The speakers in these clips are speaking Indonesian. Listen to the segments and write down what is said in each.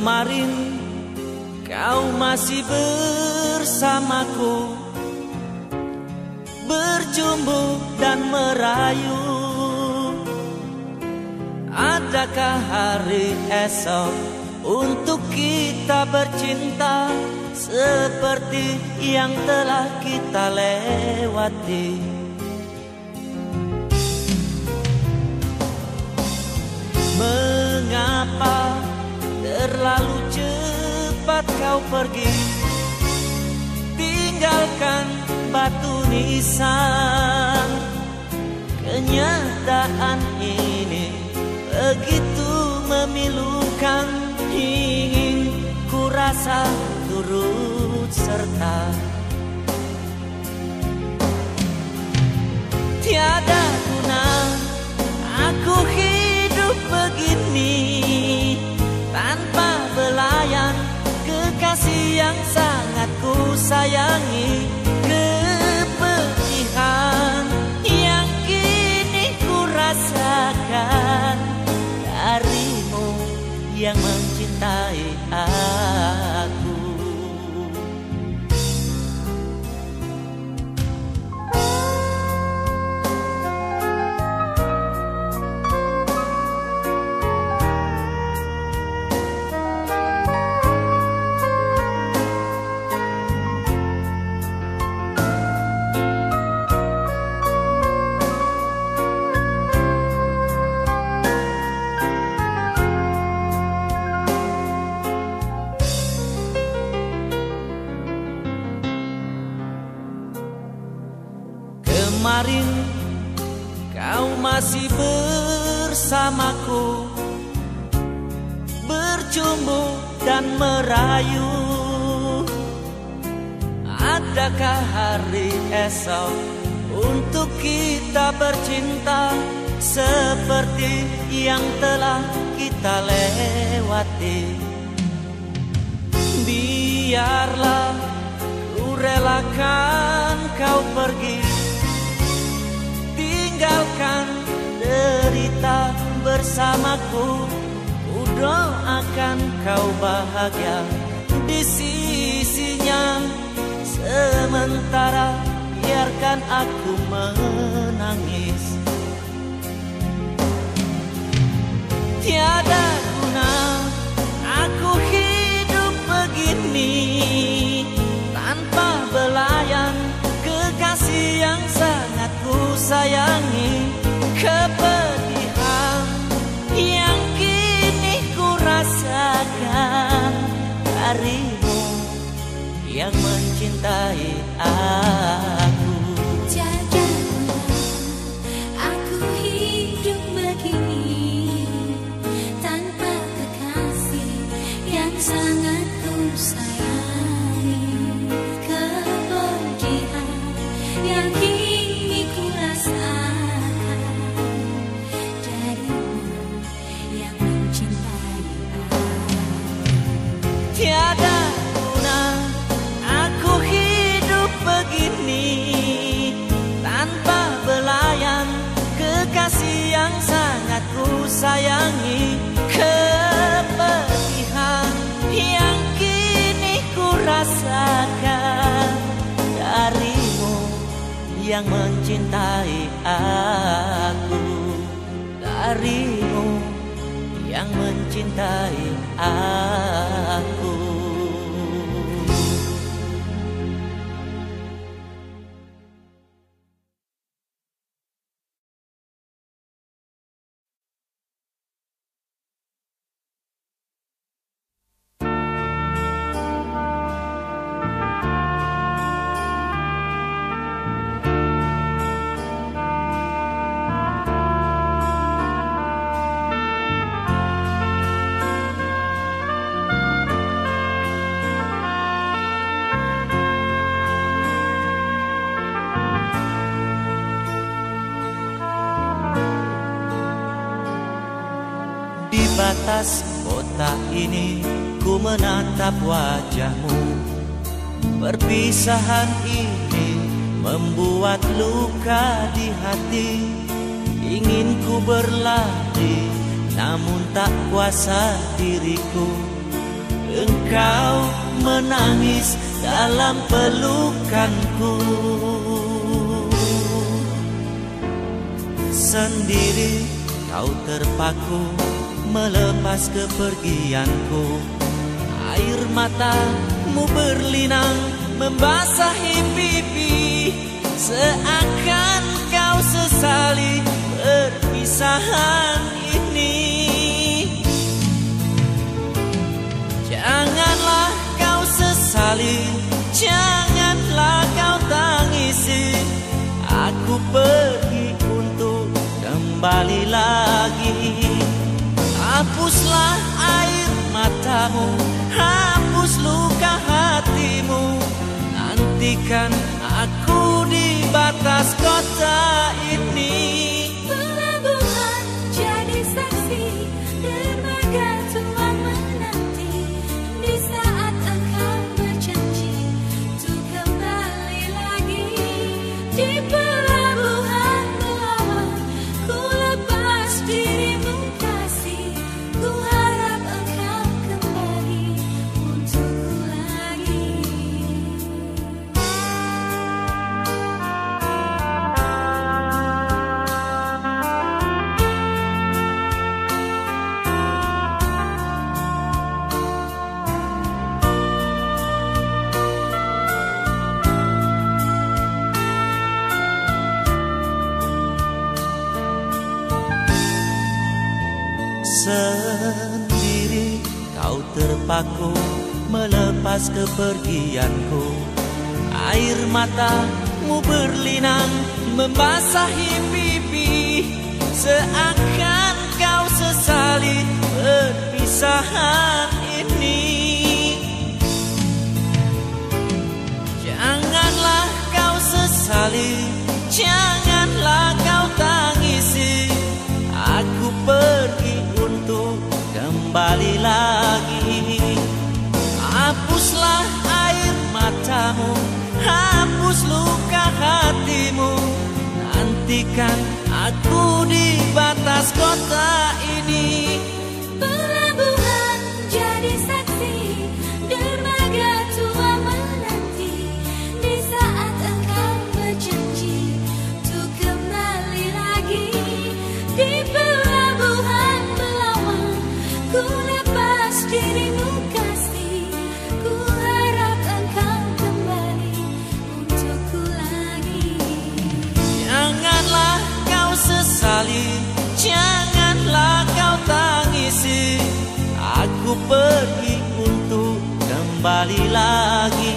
Kemarin kau masih bersamaku, berjumbu dan merayu. Adakah hari esok untuk kita bercinta seperti yang telah kita lewati? Mengapa terlalu cepat kau pergi, tinggalkan batu nisan? Kenyataan ini begitu memilukan, ingin ku rasa turut serta. Tiada guna aku hidup begini tanpa belayan kekasih yang sangat ku sayangi. Kepedihan yang kini ku rasakan darimu yang mencintai aku. Kemarin kau masih bersamaku, berjumbu dan merayu. Adakah hari esok untuk kita bercinta seperti yang telah kita lewati? Biarlah ku relakan kau pergi, tinggalkan derita bersamaku. Ku doakan kau bahagia di sisinya, sementara biarkan aku menangis. Tiada guna aku hidup begini tanpa belayan kekasih yang sangat ku sayangi. Kepedihan yang kini ku rasakan darimu yang mencintai aku. Tiada guna aku hidup begini tanpa kekasih yang sangat ku sayangi. Kepedihan yang kini ku rasakan darimu yang mencintai aku. Tiada guna aku hidup begini tanpa belayan kekasih yang sangat ku sayangi. Kepedihan yang kini ku rasakan darimu yang mencintai aku. Darimu yang mencintai aku. Batas kota ini ku menatap wajahmu. Perpisahan ini membuat luka di hati. Ingin ku berlari namun tak kuasa diriku. kau menangis dalam pelukanku. Sendiri kau terpaku melepas kepergianku. Air matamu berlinang membasahi pipi, seakan kau sesali perpisahan ini. Janganlah kau sesali, janganlah kau tangisi. Aku pergi untuk kembali lagi. Hapuslah air matamu, hapus luka hatimu. Nantikan aku di batas kota ini. Pelabuhan jadi saksi, dermaga tua menanti. Di saat engkau berjanji untuk kembali lagi. Di pelabuhan Belawan ku lepas dirimu kasih. Ku harap engkau kembali untukku lagi. Sendiri kau terpaku melepas kepergianku. Air matamu berlinang membasahi pipi, seakan kau sesali perpisahan ini. Janganlah kau sesali, janganlah kau tangisi. Aku pergi untuk kembali lagi. Hapuslah air matamu, hapus luka hatimu. Nantikan aku di batas kota ini. Pelabuhan jadi saksi, dermaga tua menanti. Di saat engkau berjanji untuk kembali lagi. Di pelabuhan Belawan ku lepas dirimu kasih. Ku harap engkau kembali untukku lagi. Janganlah kau sesali, janganlah kau tangisi. Aku pergi untuk kembali lagi.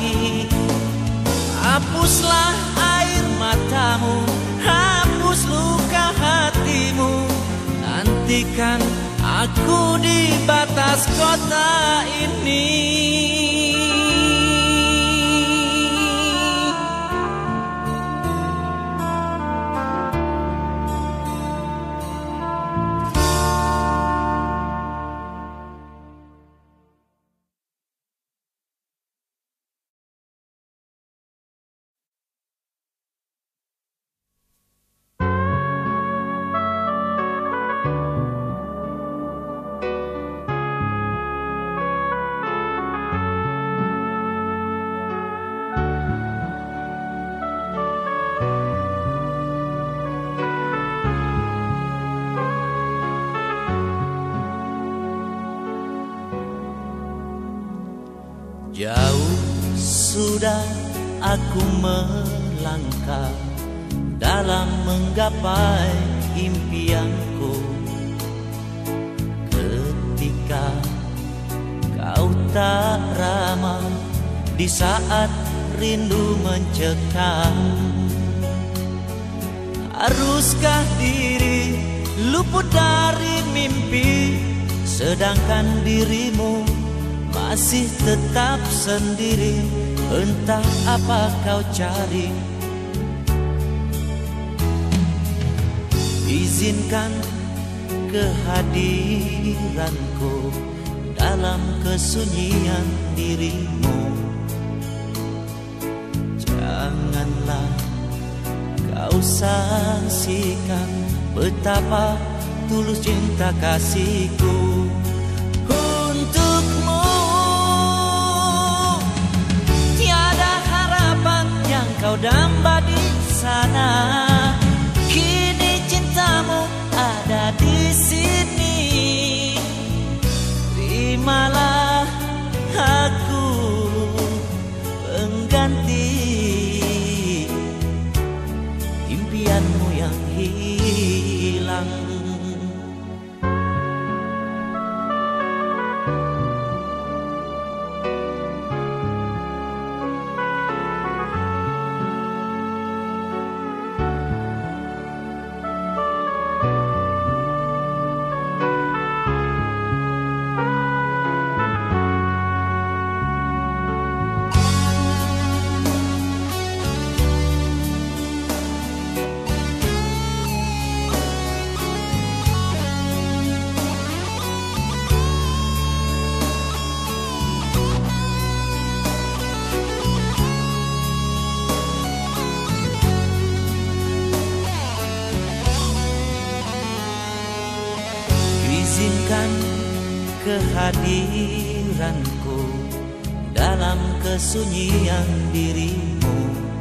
Hapuslah air matamu, hapus luka hatimu. Nantikan aku di batas kota ini. Jauh sudah aku melangkah dalam menggapai impianku. Ketika kau tak ramah di saat rindu mencekam, haruskah diri luput dari mimpi, sedangkan dirimu masih tetap sendiri? Entah apa kau cari. Izinkan kehadiranku dalam kesunyian dirimu. Janganlah kau saksikan betapa tulus cinta kasihku untukmu. kau damba di sana. Kini cintamu ada di sini. Terimalah aku pengganti impianmu yang hilang. Izinkan kehadiranku dalam kesunyian dirimu.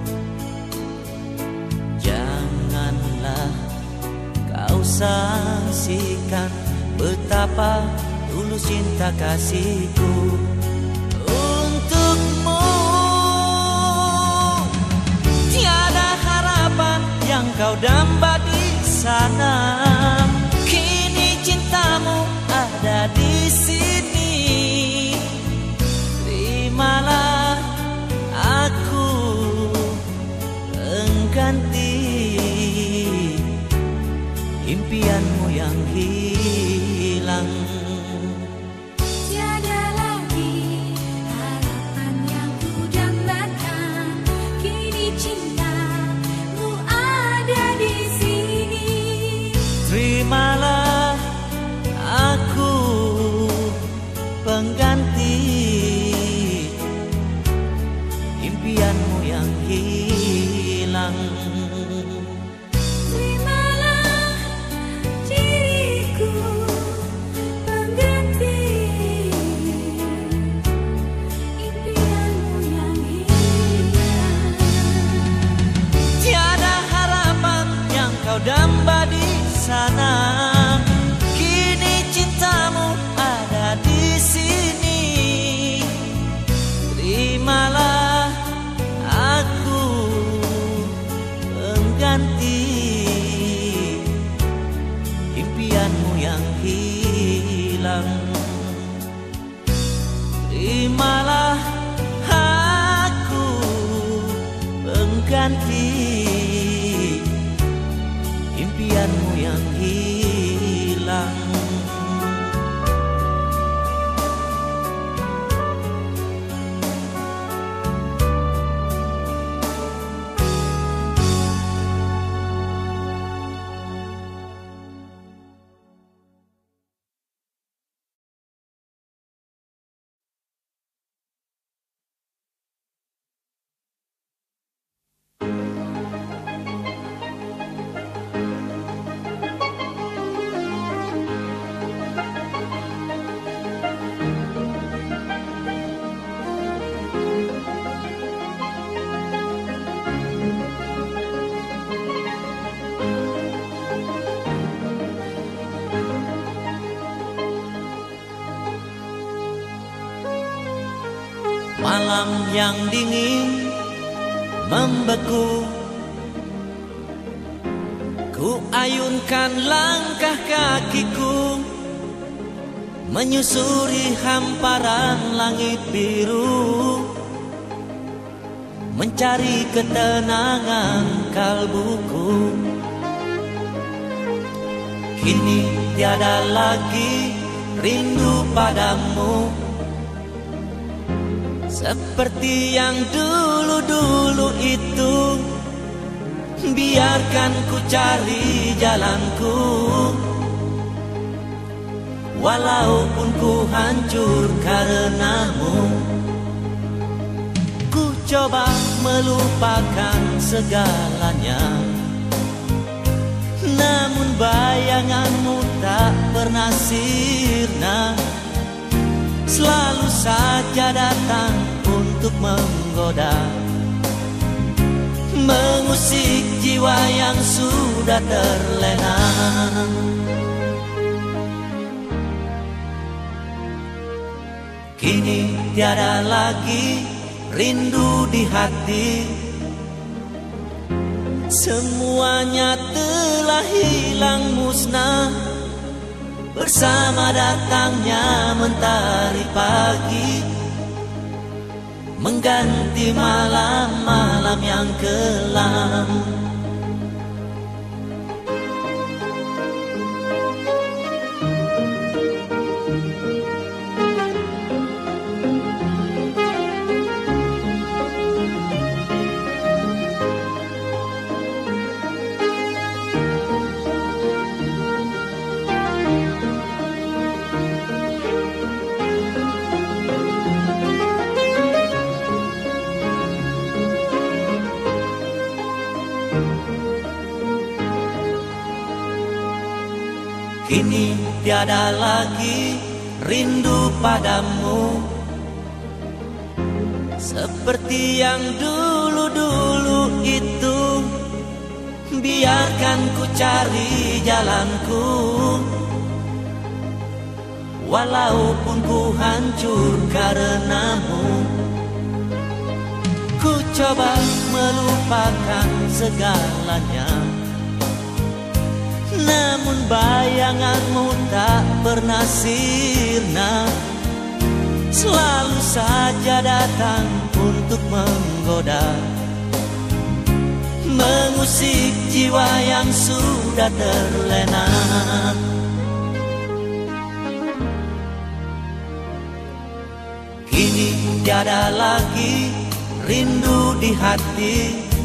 Janganlah kau saksikan betapa tulus cinta kasihku untukmu. Tiada harapan yang kau damba di sana. Cintamu ada di sini. Terimalah aku pengganti impianmu yang hilang. Tiada lagi harapan yang ku dambakan. Kini cintamu ada di sini. Terimalah aku pengganti impianmu yang hilang. Terimalah diriku pengganti impianmu yang hilang. Tiada harapan yang kau damba di sana. Cintamu ada di sini. Terimalah aku pengganti impianmu yang hilang. Terimalah aku pengganti impianmu yang hilang. Malam yang dingin membeku, ku ayunkan langkah kakiku menyusuri hamparan langit biru, mencari ketenangan kalbuku. Kini tiada lagi rindu padamu, seperti yang dulu-dulu itu. Biarkan ku cari jalanku, walaupun ku hancur karenamu. Ku coba melupakan segalanya, namun bayanganmu tak pernah sirna, selalu saja datang untuk menggoda. mengusik jiwa yang sudah terlena. Kini tiada lagi rindu di hati, semuanya telah hilang musnah bersama datangnya mentari pagi, mengganti malam-malam yang kelam. Kini tiada lagi rindu padamu, seperti yang dulu-dulu itu. Biarkan ku cari jalanku, walaupun ku hancur karenamu. Ku coba melupakan segalanya, namun bayanganmu tak pernah sirna, selalu saja datang untuk menggoda, mengusik jiwa yang sudah terlena. Kini tiada lagi rindu di hati,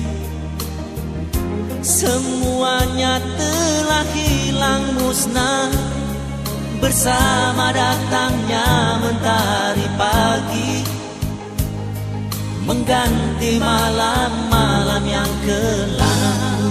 semuanya telah hilang musnah bersama datangnya mentari pagi, mengganti malam-malam yang kelam.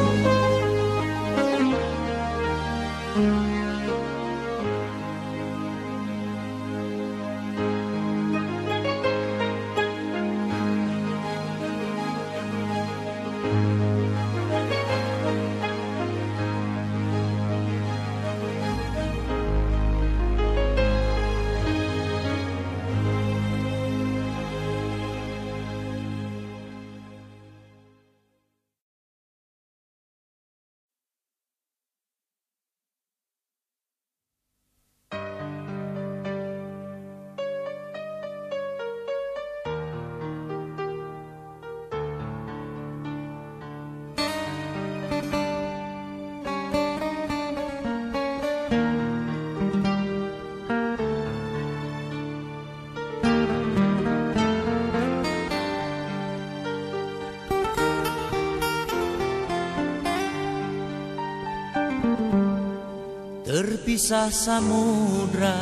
Terpisah samudra,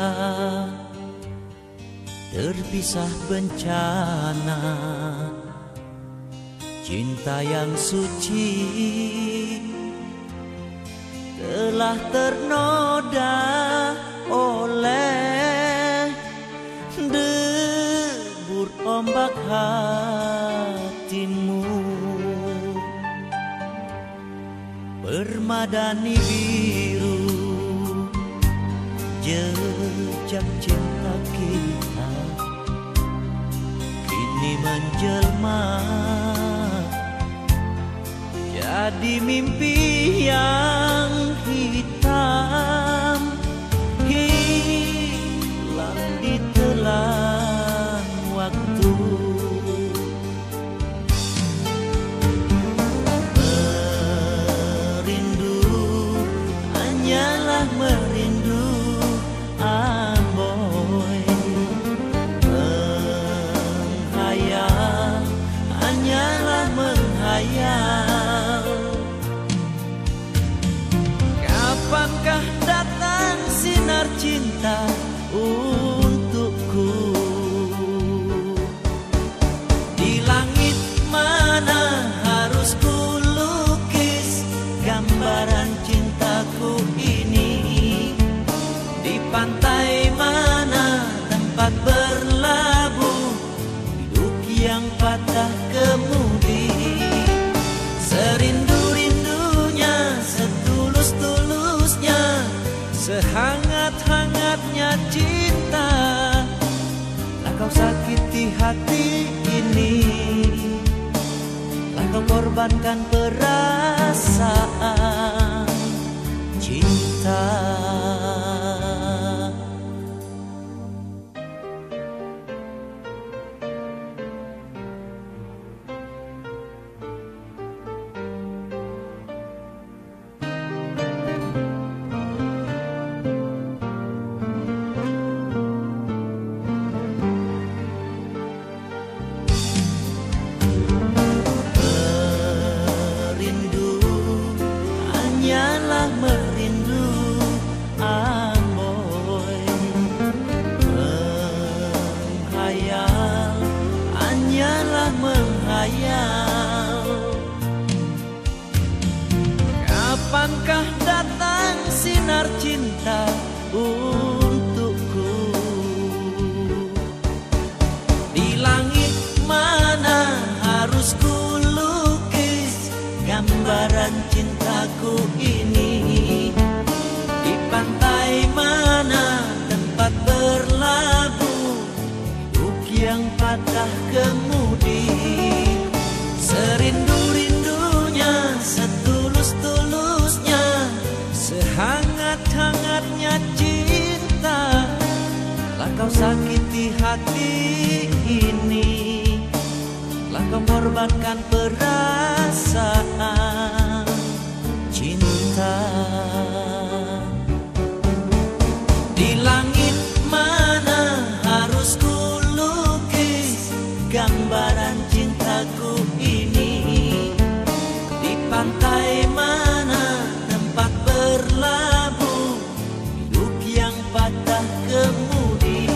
terpisah bencana, cinta yang suci telah ternoda oleh debur ombak hatimu. Permadani biru jejak cinta kita kini menjelma jadi mimpi yang hitam, hilang di telan waktu. Merindu hanyalah merindu, Amboy. Menghayal hanyalah menghayal. Kapankah datang sinar cinta untukku? Di langit mana harus ku lukis gambaran cintaku ini? Di pantai mana tempat berlabuh hidup yang patah kemudi? kau sakiti hati ini, lah kau korbankan perasaan cinta. Kapankah datang sinar cinta untukku? Di langit mana harus ku lukis gambaran cintaku ini? Di pantai mana tempat berlabuh hidup yang patah kemudi? Serindu-rindunya, setulus-tulusnya, sehangat-hangatnya cinta, lah kau sakiti hati ini, lah kau korbankan perasaan cinta. Di langit mana harus ku lukis gambaran cintaku ini? Di pantai mana tempat berlabuh hidup yang patah kemudi?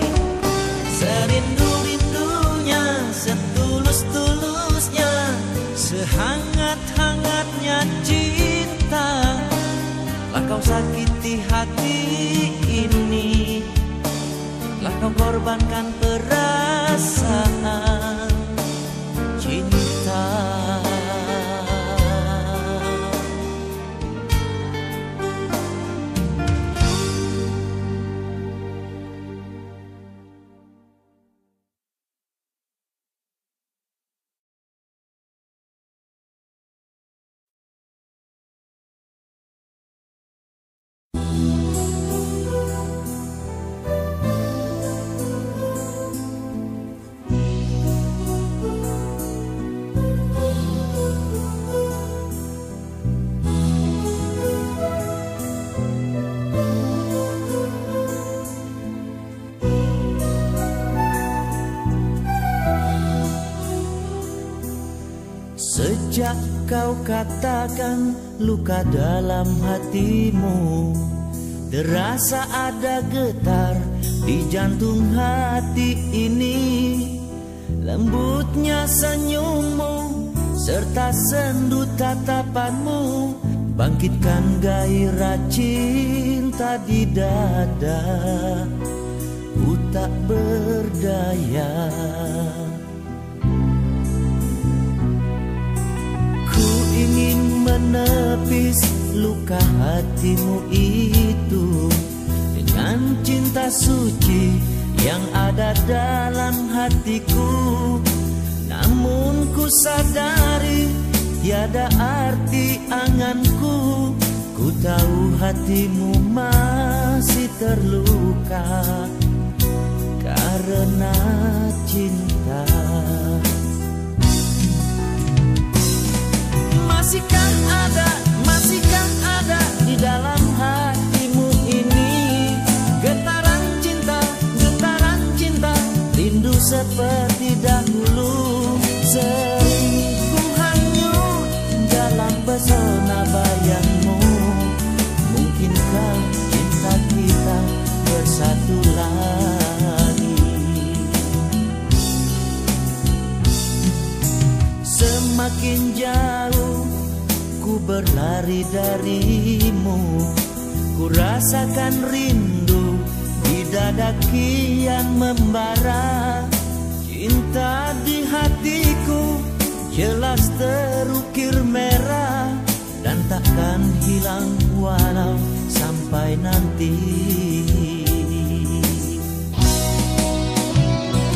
Serindu-rindunya, setulus-tulusnya, sehangat-hangatnya cinta, lah kau sakiti hati ini, lah kau korbankan perasaan cinta. Sejak kau katakan luka dalam hatimu, terasa ada getar di jantung hati ini. Lembutnya senyummu serta sendu tatapanmu bangkitkan gairah cinta di dada. Ku tak berdaya, ingin menepis luka hatimu itu dengan cinta suci yang ada dalam hatiku. Namun ku sadari tiada arti anganku. Ku tahu hatimu masih terluka karena cinta. Masihkah ada di dalam hatimu ini getaran cinta, rindu seperti dahulu. Sering ku hanyut dalam pesona bayangmu. Mungkinkah cinta kita bersatu lagi? Semakin jauh ku berlari darimu, ku rasakan rindu di dada kian membara. Cinta di hatiku jelas terukir merah dan takkan hilang walau sampai nanti.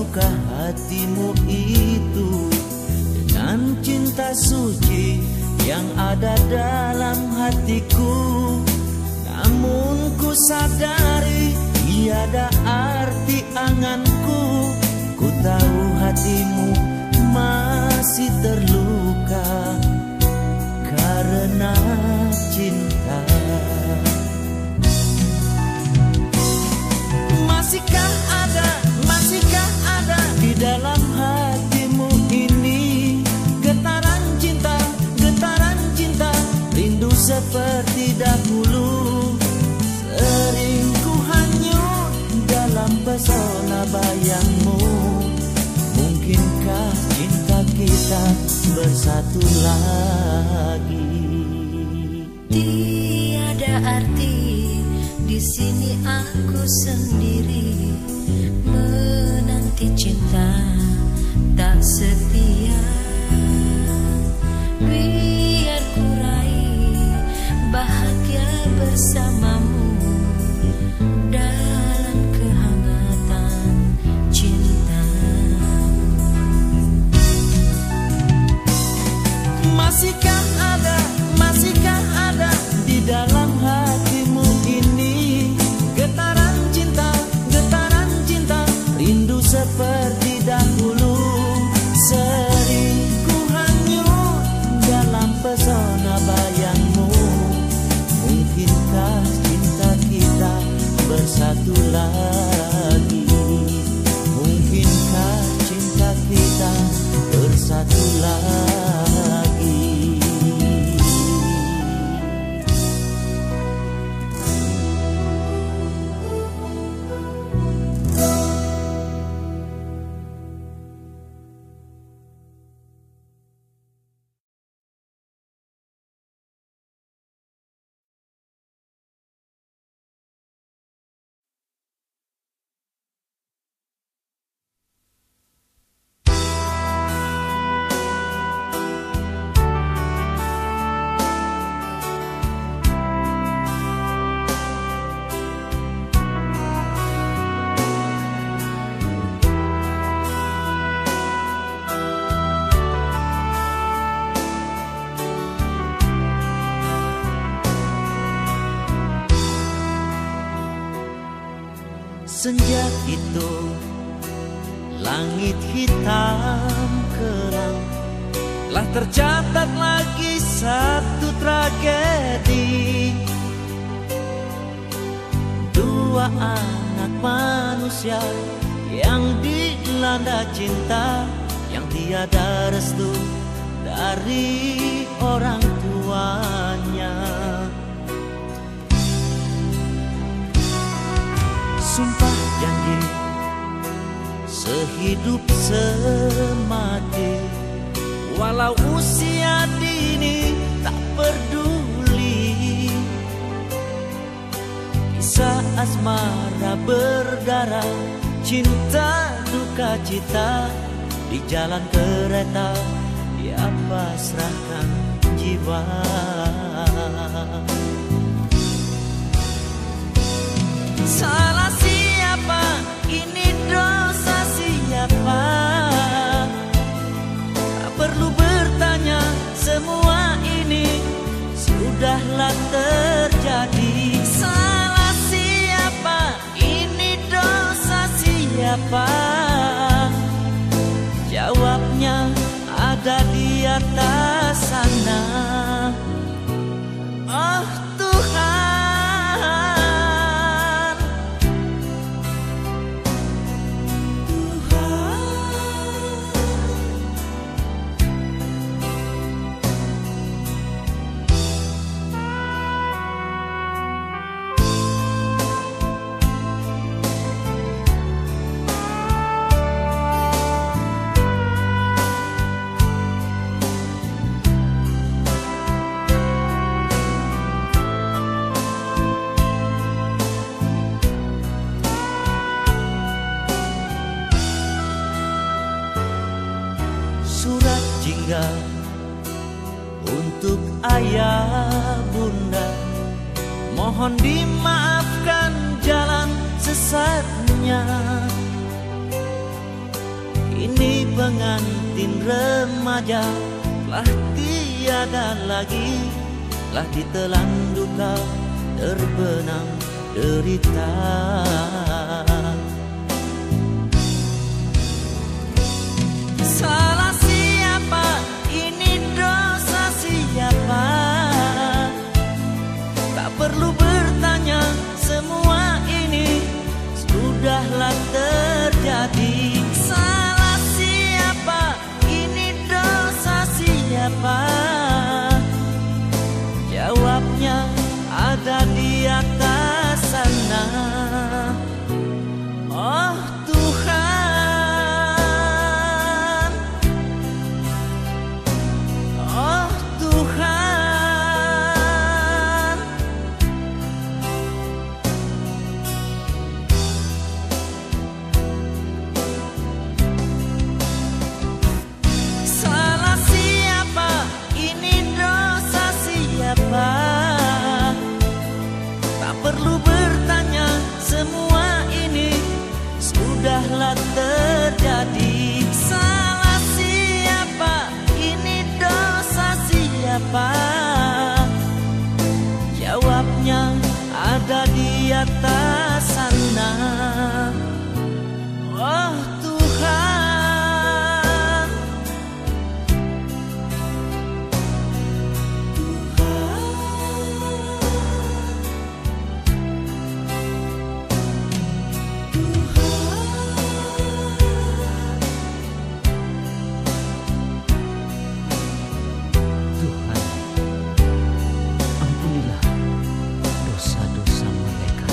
duka hatimu itu dengan cinta suci yang ada dalam hatiku. Namun ku sadari tiada arti anganku. Ku tahu hatimu masih terluka karena cinta. Masihkah ada di dalam hatimu ini getaran cinta, rindu seperti dahulu. Sering ku hanyut dalam pesona bayangmu. Mungkinkah cinta kita bersatu lagi? Tiada arti di sini aku sendiri menanti cinta tak setia. Biar ku raih bahagia bersamamu dalam kehangatan cinta. Masihkah ada di dalam hatimu ini getaran cinta, rindu seperti dahulu. Sering ku hanyut dalam pesona bayangmu. Mungkinkah cinta kita bersatu lagi? Mungkinkah cinta kita bersatu lagi? Senja itu langit hitam kelam, telah tercatat lagi satu tragedi. Dua anak manusia yang dilanda cinta, yang tiada restu dari orang tuanya. Sumpah janji sehidup semati, walau usia dini tak peduli. Kisah asmara berdarah, cinta duka cita, di jalan kereta dia pasrahkan jiwa. Salah siapa? Ini dosa siapa? Tak perlu bertanya, semua ini sudahlah terjadi. Salah siapa? Ini dosa siapa? Jawabnya ada di atas sana. Oh Tuhan, surat jingga untuk ayah bunda, mohon dimaafkan jalan sesatnya. Kini pengantin remaja telah tiada lagi, telah ditelan duka, terbenam derita. Salah siapa? Ini dosa siapa? Tak perlu bertanya, semua ini sudahlah terjadi. Salah siapa? Ini dosa siapa? Jawabnya ada di atas sana. Oh Tuhan, oh Tuhan. Salah siapa? Ini dosa siapa? Tak perlu bertanya, semua ini sudahlah terjadi. Salah siapa? Ini dosa siapa? Jawabnya ada di atas sana. Oh Tuhan, Tuhan, ampunilah dosa-dosa mereka.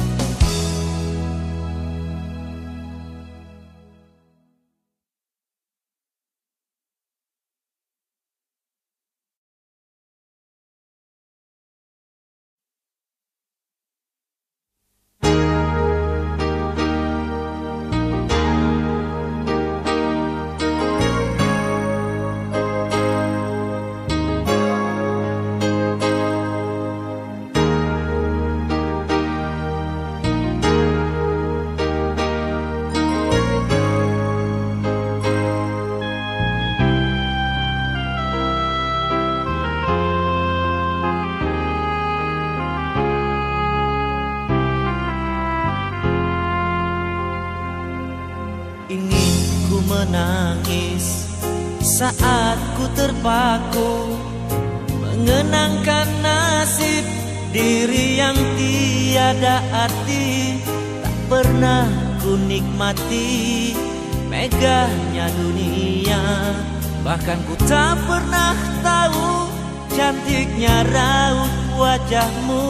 ingin ku menangis saat ku terpaku mengenangkan nasib diri yang tiada arti. Tak pernah ku nikmati megahnya dunia, bahkan ku tak pernah tahu cantiknya raut wajahmu.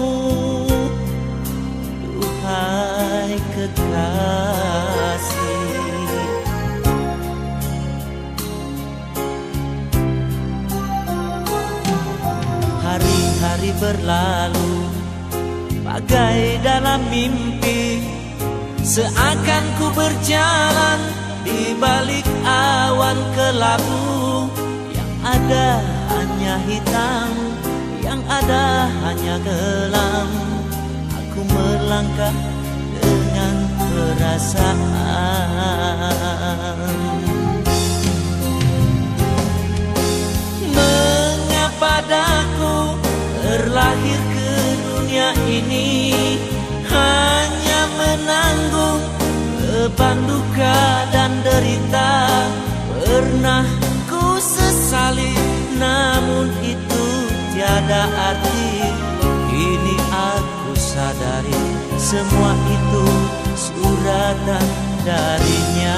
Duhai kekasih, hari-hari berlalu bagai dalam mimpi, seakan ku berjalan di balik awan kelabu. Yang ada hanya hitam, yang ada hanya kelam. Aku melangkah dengan perasaan. Mengapa daku terlahir ke dunia ini hanya menanggung beban duka dan derita? Pernah ku sesali, namun itu tiada arti. Kini aku sadari semua itu suratan darinya.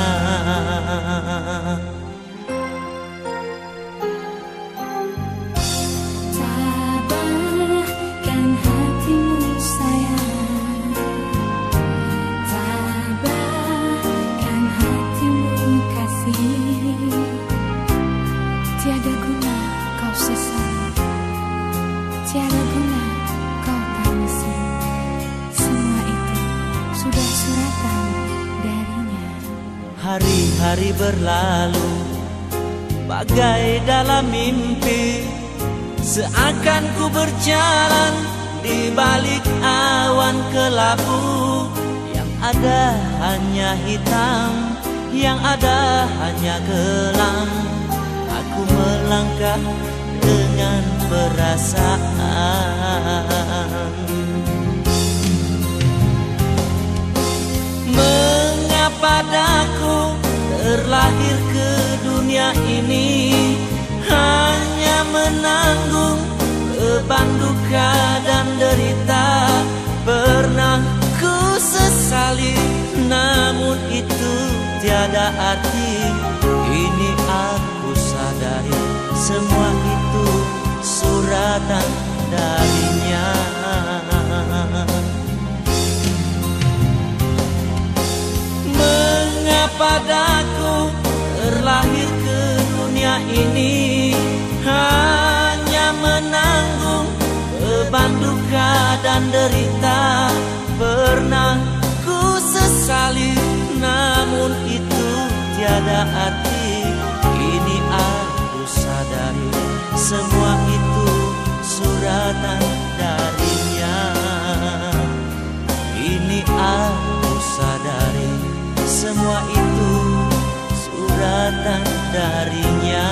Tabahkan hatimu sayang, tabahkan hatimu kasih. Tiada guna kau sesal, tiada guna kau tangisi. Semua itu sudah suratan darinya. Hari-hari berlalu bagai dalam mimpi, seakan ku berjalan di balik awan kelabu. Yang ada hanya hitam, yang ada hanya kelam. Aku melangkah dengan perasaan. Mengapa daku terlahir ke dunia ini, hanya menanggung beban duka dan derita. Pernah ku sesali, namun itu tiada arti. Ini aku sadari, semua itu suratan darinya. Mengapa daku terlahir ke dunia ini, hanya menanggung beban duka dan derita. Pernah ku sesali, namun itu tiada arti. Ini aku sadari, semua itu suratan darinya. Ini aku sadari, semua itu suratan darinya.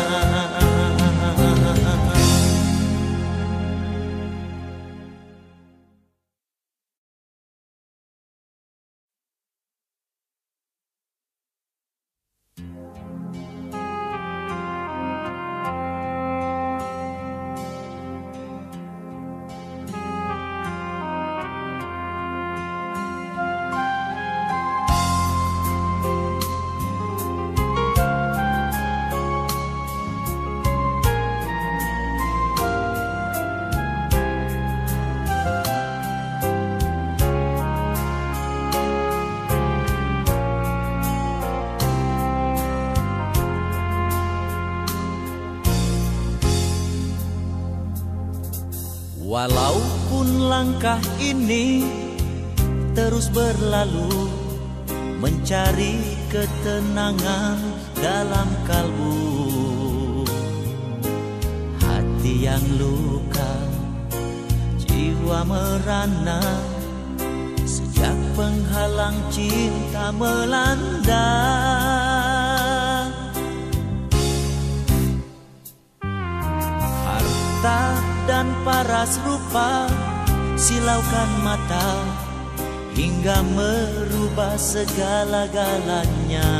Walaupun langkah ini terus berlalu, mencari ketenangan dalam kalbu. Hati yang luka, jiwa merana, sejak penghalang cinta melanda. Harta dan paras rupa silaukan mata, hingga merubah segala-galanya.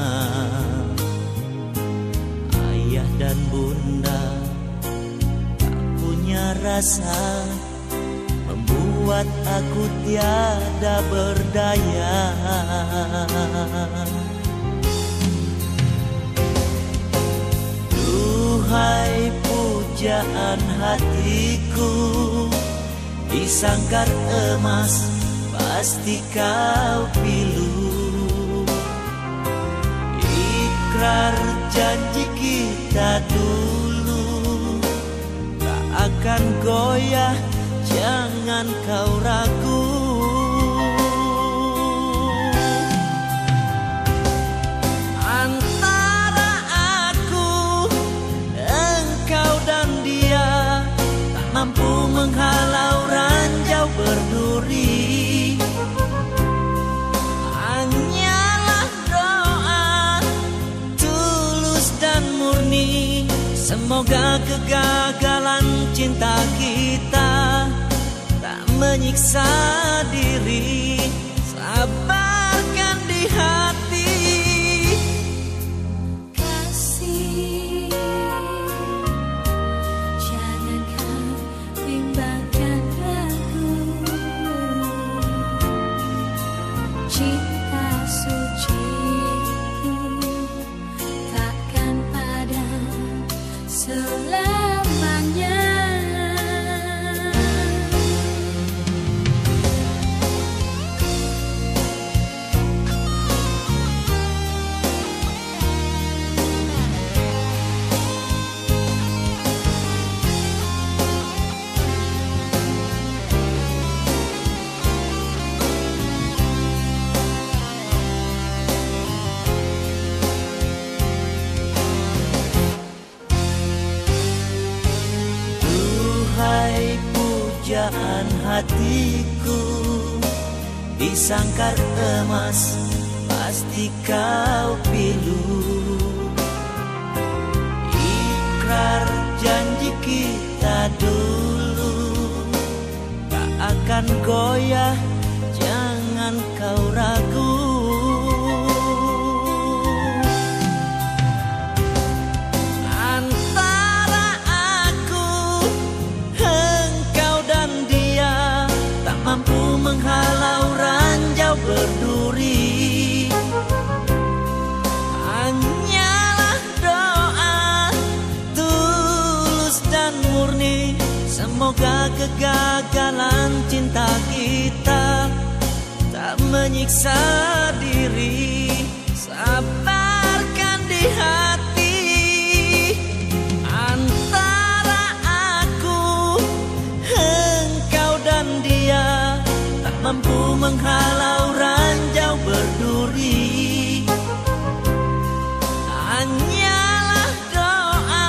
Ayah dan bunda tak punya rasa, membuat aku tiada berdaya. Duhai pujaan hatiku, disangkar emas pasti kau pilu. Ikrar janji kita dulu tak akan goyah, jangan kau ragu. Antara aku, engkau dan dia, tak mampu menghalau ranjau berduri. Hanyalah doa tulus dan murni, semoga kegagalan cinta kita tak menyiksa diri. Sabarkan di hati, kasih, jangan kau bimbangkan ragu. Cinta suciku takkan padam selamanya. Duhai pujaan hatiku, disangkar emas pasti kau pilu. Ikrar janji kita dulu tak akan goyah, jangan kau ragu. Antara aku, engkau dan dia tak mampu menghalau ranjau berduri. Hanyalah doa tulus dan murni, semoga kegagalan cinta kita tak menyiksa diri. Sabarkan di hati. Antara aku, engkau dan dia tak mampu menghalau ranjau berduri. Hanyalah doa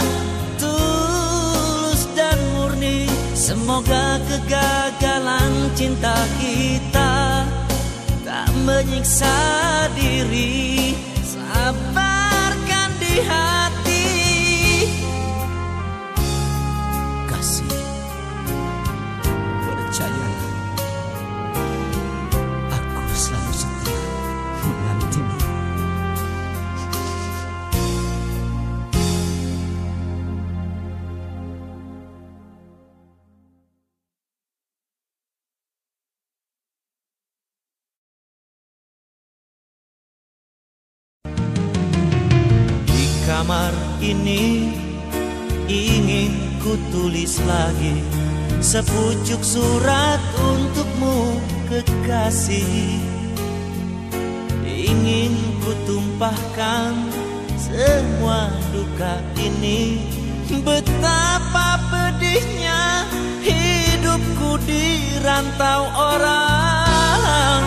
tulus dan murni, semoga kegagalan cinta kita tak menyiksa diri. Sabarkan di hati. Kasih, percayalah, aku selalu setia menantimu. Di kamar ini ingin ku tulis lagi sepucuk surat untukmu kekasih. Ingin ku tumpahkan semua duka ini, betapa pedihnya hidupku di rantau orang.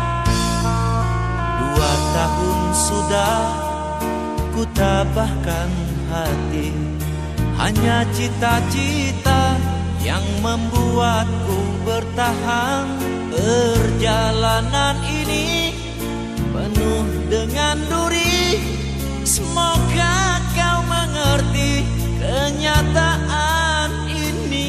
2 tahun sudah ku tabahkan hati, hanya cita-cita yang membuatku bertahan. Perjalanan ini penuh dengan duri, semoga kau mengerti kenyataan ini.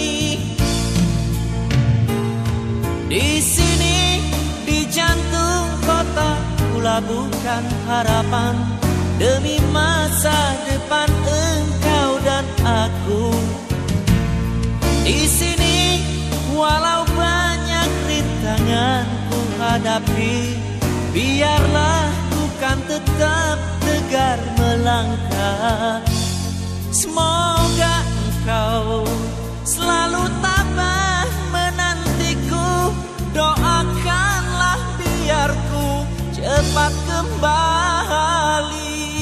Di sini, di jantung kota, ku labuhkan harapan demi masa depan engkau dan aku. Di sini, walau banyak rintangan ku hadapi, biarlah ku kan tetap tegar melangkah. Semoga engkau selalu tabah menantiku, doakanlah biar ku cepat kembali.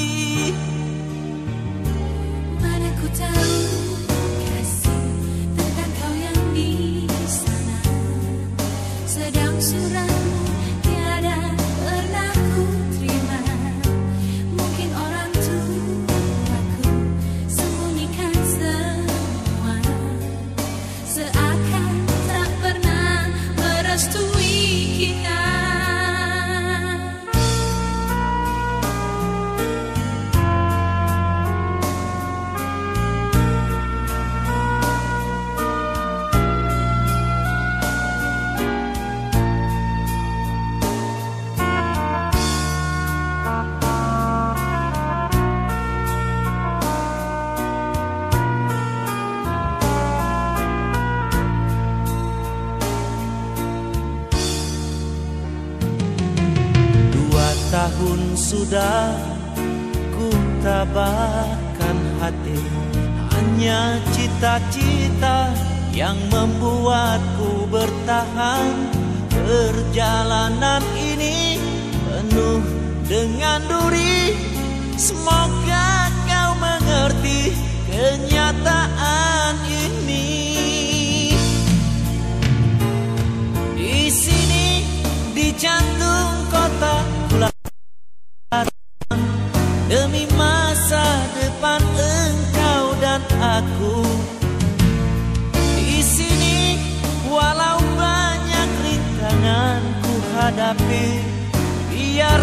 Mana ku tahu kasih tentang kau yang di sana, sedang suratmu tiada pernah ku terima. Mungkin orang tuaku sembunyikan semua, seakan tak pernah merestui kita. Tahun sudah ku tabahkan hati, hanya cita-cita yang membuatku bertahan. Perjalanan ini penuh dengan duri, semoga kau mengerti kenyataan ini. Di sini, di jantung kota, demi masa depan engkau dan aku. Di sini, walau banyak rintangan ku hadapi, biar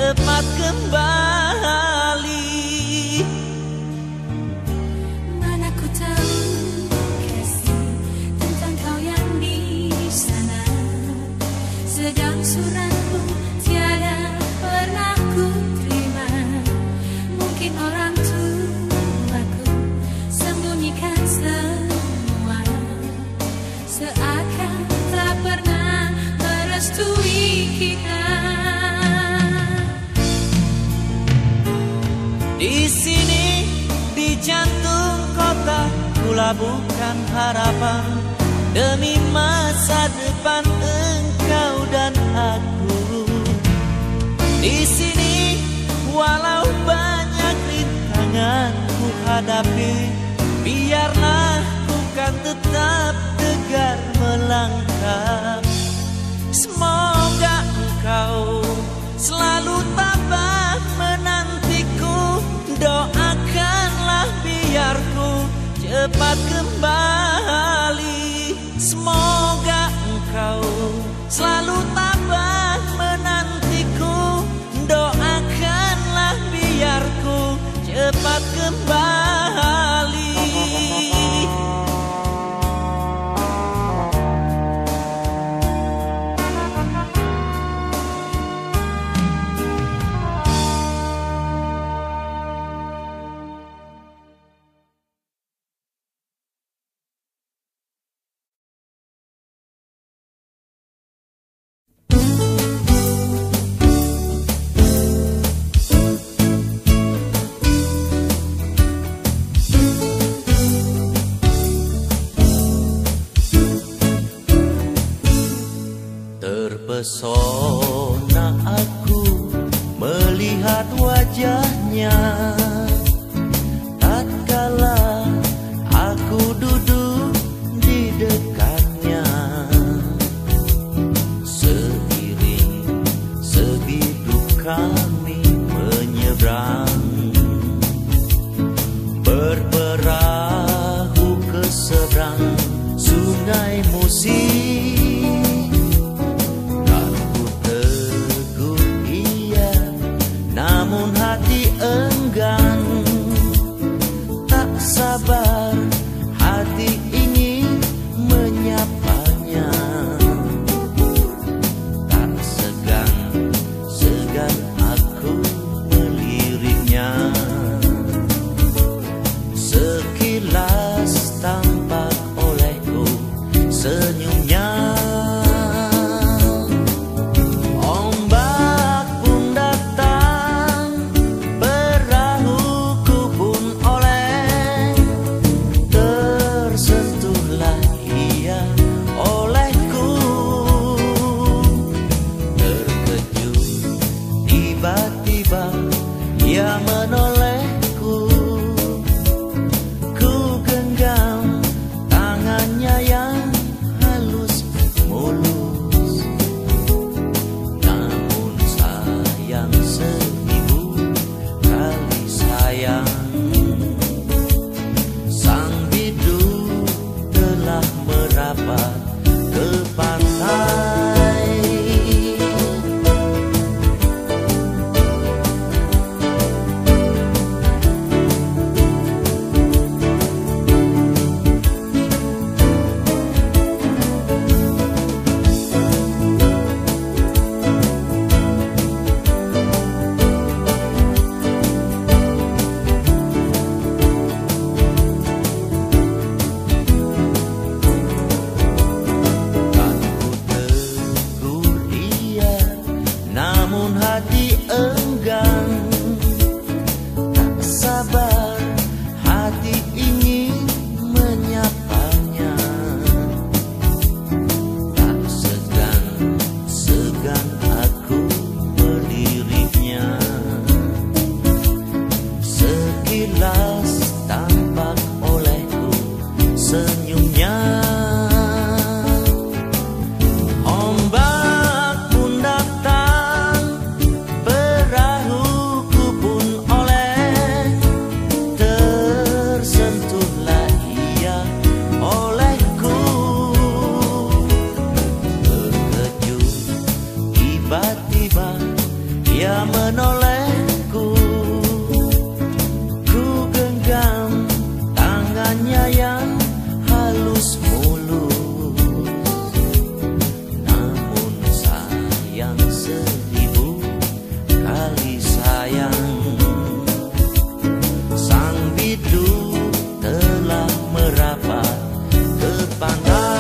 cepat kembali. Mana ku tahu kasih tentang kau yang di sana, sedang suratmu tiada pernah ku terima. Mungkin orang tuaku sembunyikan semua, seakan tak pernah merestui kita. Di sini, di jantung kota, kulabuhkan harapan demi masa depan engkau dan aku. Di sini, walau banyak rintangan ku hadapi, biarlah ku kan tetap tegar melangkah. Semoga engkau selalu tabah menantiku, doakanlah biar ku cepat kembali. Semoga engkau selalu tabah menantiku, doakanlah biar ku cepat kembali. Terpesona aku melihat wajahnya tatkala aku duduk di dekatnya. Seiring sehidup kami menyeberang, berperahu ke seberang sungai Musi. Namun hati enggan, tak sabar hati ingin menyapanya. Tak segan aku meliriknya. Sekilas tampak olehku senyumnya. sayang. Sang bidu telah merapat ke pantai.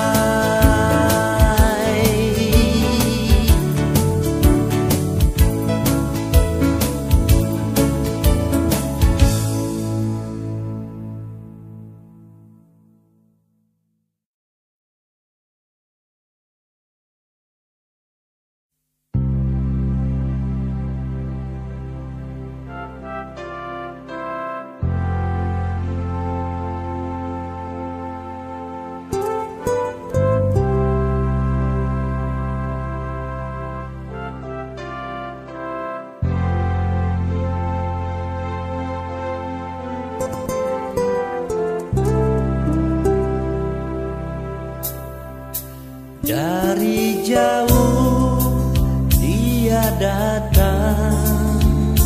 Dari jauh dia datang,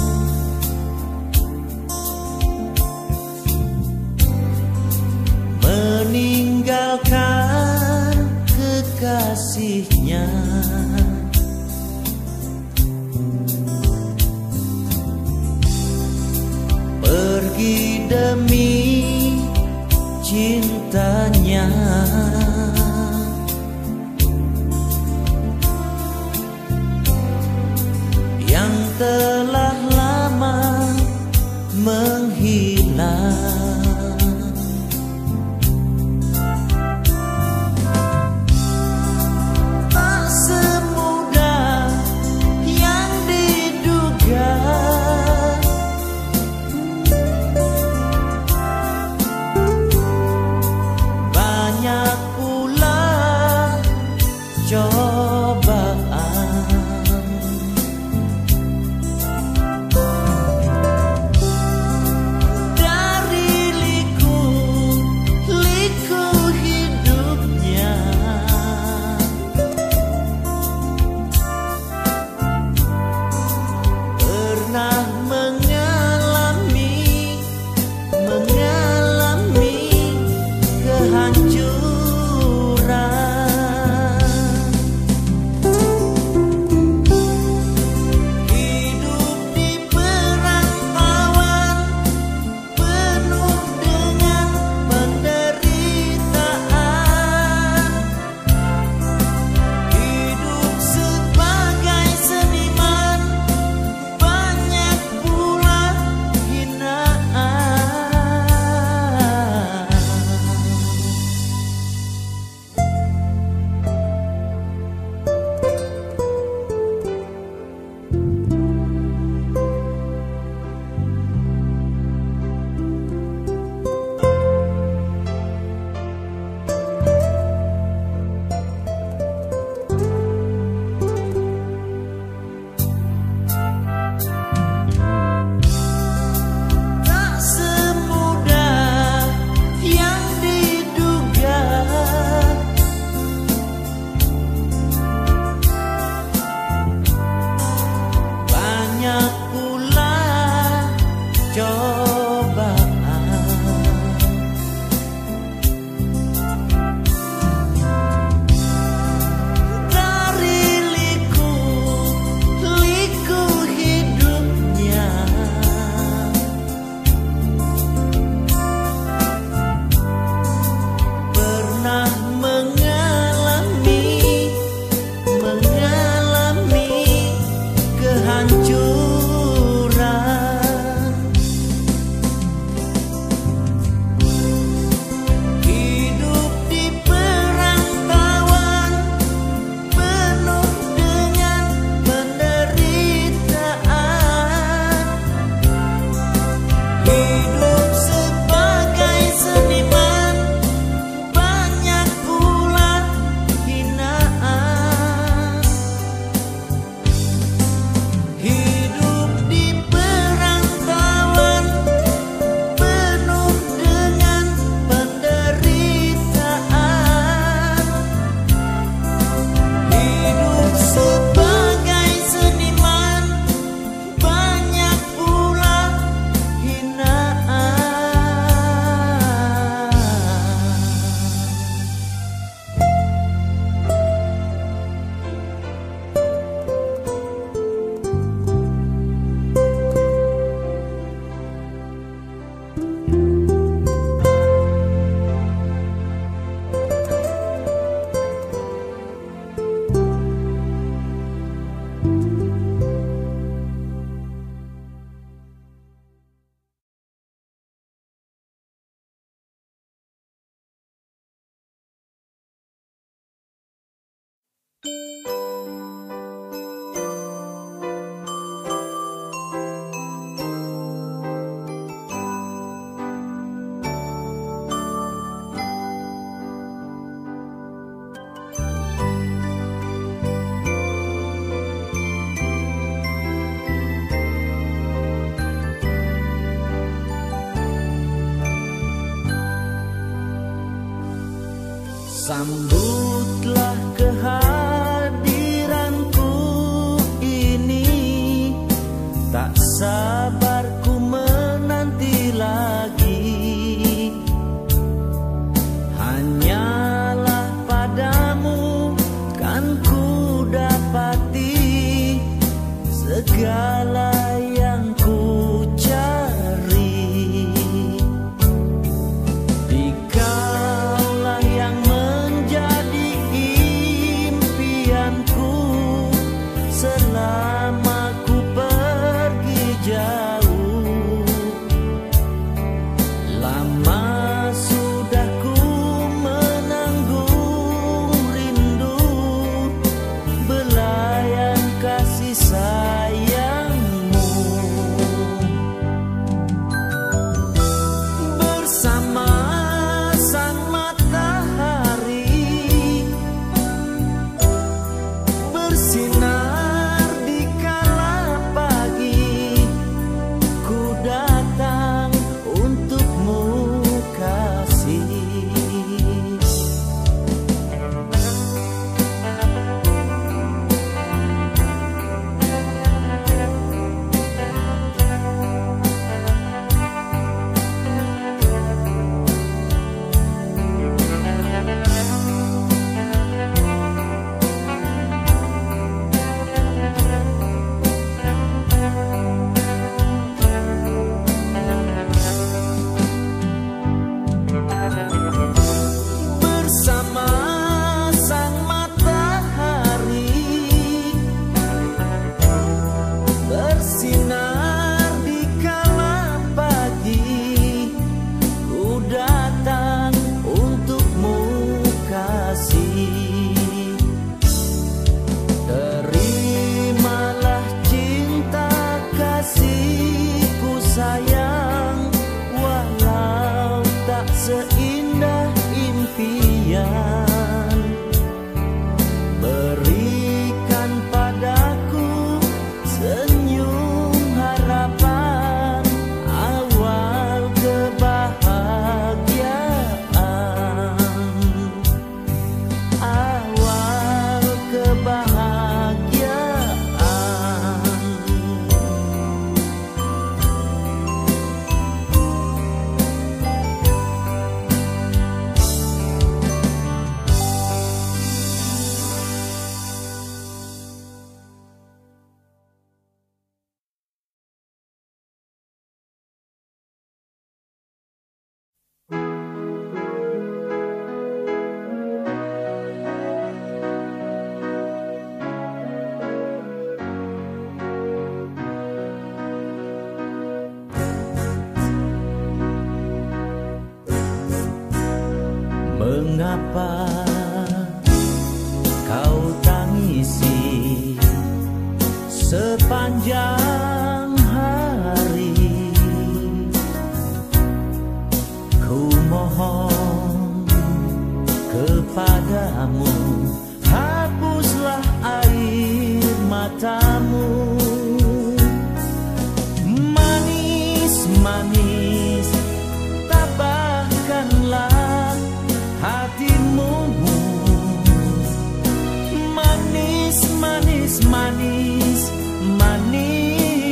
meninggalkan kekasihnya. Pergi demi cintanya. Yang telah lama menghilang. Tak semudah yang diduga. Banyak Sambutlah kehadiranku ini, tak sabar ku menanti lagi. Hanyalah padamu kan ku dapati segala yang ku cari. Dikaulah yang menjadi impianku selama ku pergi jauh. Lama sudah ku menanggung rindu belayan kasih sayangmu. Bersama sang matahari bersinar di kala pagi, ku datang untukmu kasih. Bersama sang matahari bersinar di kala pagi, ku datang untukmu kasih. Terimalah cinta kasihku sayang, walau tak seindah impian. Berikan padaku senyum harapan, awal kebahagiaan, awal kebahagiaan. Mengapa kau tangisi sepanjang hari? Ku mohon kepadamu, hapuslah air matamu. Manis-manis, tabahkanlah hatimu. Manis, manis, manis, manis.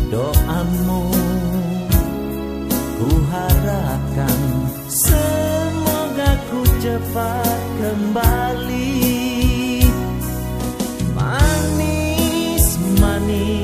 doamu ku harapkan, semoga ku cepat kembali. Manis, manis